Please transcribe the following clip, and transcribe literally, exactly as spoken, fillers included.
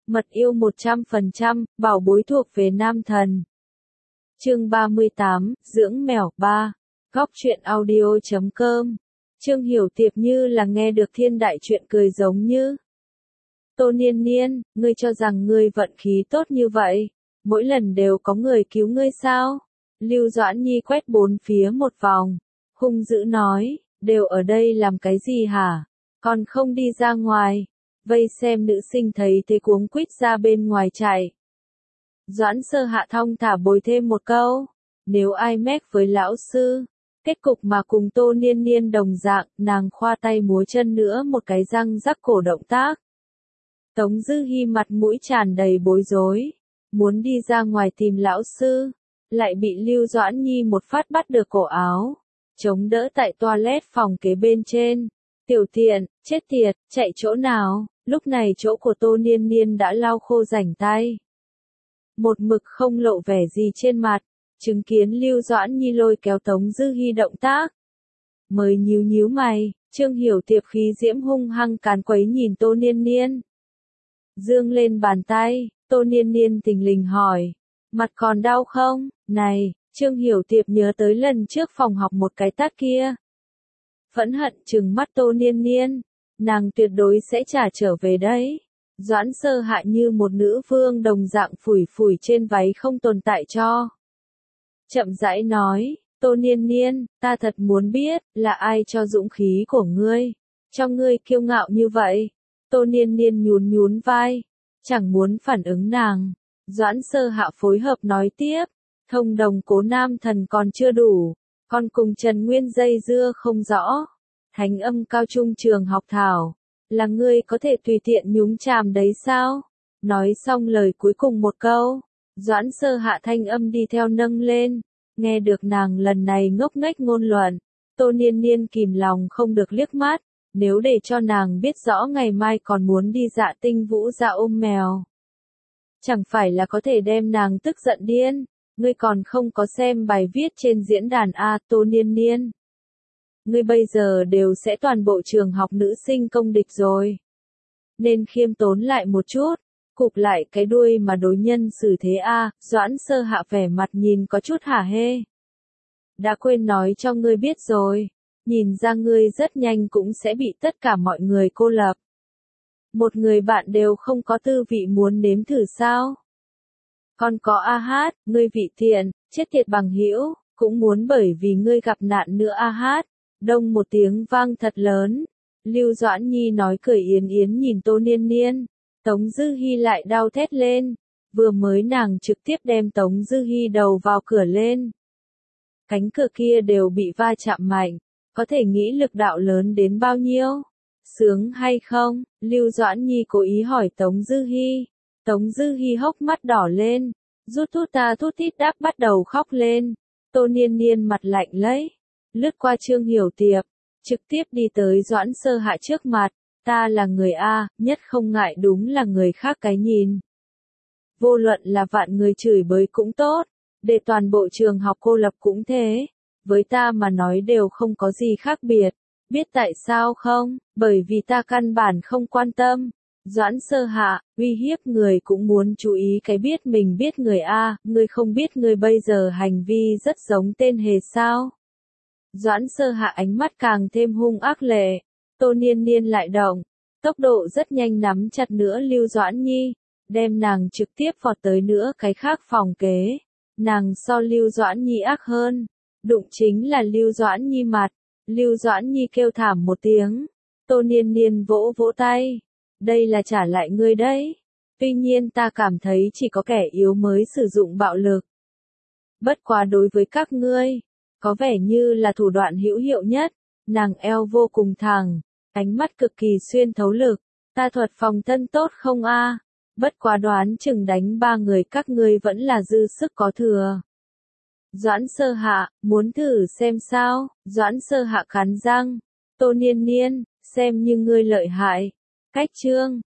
Mật yêu một trăm phần trăm, bảo bối thuộc về nam thần. Chương ba mươi tám, dưỡng mèo, ba. Góc truyện audio chấm com. Trương Hiểu Tiệp như là nghe được thiên đại chuyện cười giống như. Tô Niên Niên, ngươi cho rằng ngươi vận khí tốt như vậy, mỗi lần đều có người cứu ngươi sao? Lưu Doãn Nhi quét bốn phía một vòng, hung dữ nói, đều ở đây làm cái gì hả? Còn không đi ra ngoài. Vây xem nữ sinh thấy thế cuống quýt ra bên ngoài chạy. Doãn Sơ Hạ thong thả bồi thêm một câu, nếu ai mét với lão sư, kết cục mà cùng Tô Niên Niên đồng dạng, nàng khoa tay múa chân nữa một cái răng rắc cổ động tác. Tống Dư Hi mặt mũi tràn đầy bối rối, muốn đi ra ngoài tìm lão sư, lại bị Lưu Doãn Nhi một phát bắt được cổ áo, chống đỡ tại toilet phòng kế bên trên. Tiểu tiện, chết tiệt, chạy chỗ nào? Lúc này chỗ của Tô Niên Niên đã lau khô rảnh tay. Một mực không lộ vẻ gì trên mặt, chứng kiến Lưu Doãn Nhi lôi kéo Tống Dư Hi động tác. Mới nhíu nhíu mày, Trương Hiểu Tiệp khí diễm hung hăng càn quấy nhìn Tô Niên Niên. Dương lên bàn tay, Tô Niên Niên thình lình hỏi, mặt còn đau không? Này, Trương Hiểu Tiệp nhớ tới lần trước phòng học một cái tát kia. Phẫn hận trừng mắt Tô Niên Niên, nàng tuyệt đối sẽ trả trở về đấy. Doãn Sơ Hạ như một nữ vương đồng dạng phủi phủi trên váy không tồn tại cho. Chậm rãi nói, Tô Niên Niên, ta thật muốn biết, là ai cho dũng khí của ngươi, cho ngươi kiêu ngạo như vậy. Tô Niên Niên nhún nhún vai, chẳng muốn phản ứng nàng. Doãn Sơ Hạ phối hợp nói tiếp, thông đồng Cố Nam Thần còn chưa đủ, còn cùng Trần Nguyên dây dưa không rõ. Thánh âm cao trung trường học thảo, là ngươi có thể tùy tiện nhúng chàm đấy sao? Nói xong lời cuối cùng một câu, Doãn Sơ Hạ thanh âm đi theo nâng lên, nghe được nàng lần này ngốc nghếch ngôn luận, Tô Niên Niên kìm lòng không được liếc mắt, nếu để cho nàng biết rõ ngày mai còn muốn đi Dạ Tinh Vũ ra ôm mèo. Chẳng phải là có thể đem nàng tức giận điên, ngươi còn không có xem bài viết trên diễn đàn A Tô Niên Niên. Ngươi bây giờ đều sẽ toàn bộ trường học nữ sinh công địch rồi. Nên khiêm tốn lại một chút, cụp lại cái đuôi mà đối nhân xử thế a. Doãn Sơ Hạ vẻ mặt nhìn có chút hả hê. Đã quên nói cho ngươi biết rồi, nhìn ra ngươi rất nhanh cũng sẽ bị tất cả mọi người cô lập. Một người bạn đều không có tư vị muốn nếm thử sao? Còn có a hát, ngươi vị thiện, chết tiệt bằng hữu, cũng muốn bởi vì ngươi gặp nạn nữa a hát. Đông một tiếng vang thật lớn, Lưu Doãn Nhi nói cười yến yến nhìn Tô Niên Niên, Tống Dư Hi lại đau thét lên, vừa mới nàng trực tiếp đem Tống Dư Hi đầu vào cửa lên. Cánh cửa kia đều bị va chạm mạnh, có thể nghĩ lực đạo lớn đến bao nhiêu? Sướng hay không? Lưu Doãn Nhi cố ý hỏi Tống Dư Hi, Tống Dư Hi hốc mắt đỏ lên, rút thút ta thút thít đáp bắt đầu khóc lên, Tô Niên Niên mặt lạnh lấy. Lướt qua Trương Hiểu Tiệp, trực tiếp đi tới Doãn Sơ Hạ trước mặt, ta là người A, nhất không ngại đúng là người khác cái nhìn. Vô luận là vạn người chửi bới cũng tốt, để toàn bộ trường học cô lập cũng thế, với ta mà nói đều không có gì khác biệt, biết tại sao không, bởi vì ta căn bản không quan tâm. Doãn Sơ Hạ, uy hiếp người cũng muốn chú ý cái biết mình biết người A, ngươi không biết ngươi bây giờ hành vi rất giống tên hề sao. Doãn Sơ Hạ ánh mắt càng thêm hung ác lệ, Tô Niên Niên lại động, tốc độ rất nhanh nắm chặt nữa Lưu Doãn Nhi, đem nàng trực tiếp vọt tới nữa cái khác phòng kế, nàng so Lưu Doãn Nhi ác hơn, đụng chính là Lưu Doãn Nhi mặt, Lưu Doãn Nhi kêu thảm một tiếng, Tô Niên Niên vỗ vỗ tay, đây là trả lại ngươi đấy, tuy nhiên ta cảm thấy chỉ có kẻ yếu mới sử dụng bạo lực. Bất quá đối với các ngươi, có vẻ như là thủ đoạn hữu hiệu nhất, nàng eo vô cùng thẳng, ánh mắt cực kỳ xuyên thấu lực, ta thuật phòng thân tốt không a? Bất quá đoán chừng đánh ba người các ngươi vẫn là dư sức có thừa. Doãn Sơ Hạ, muốn thử xem sao? Doãn Sơ Hạ cắn răng, Tô Niên Niên, xem như ngươi lợi hại. Cách chương,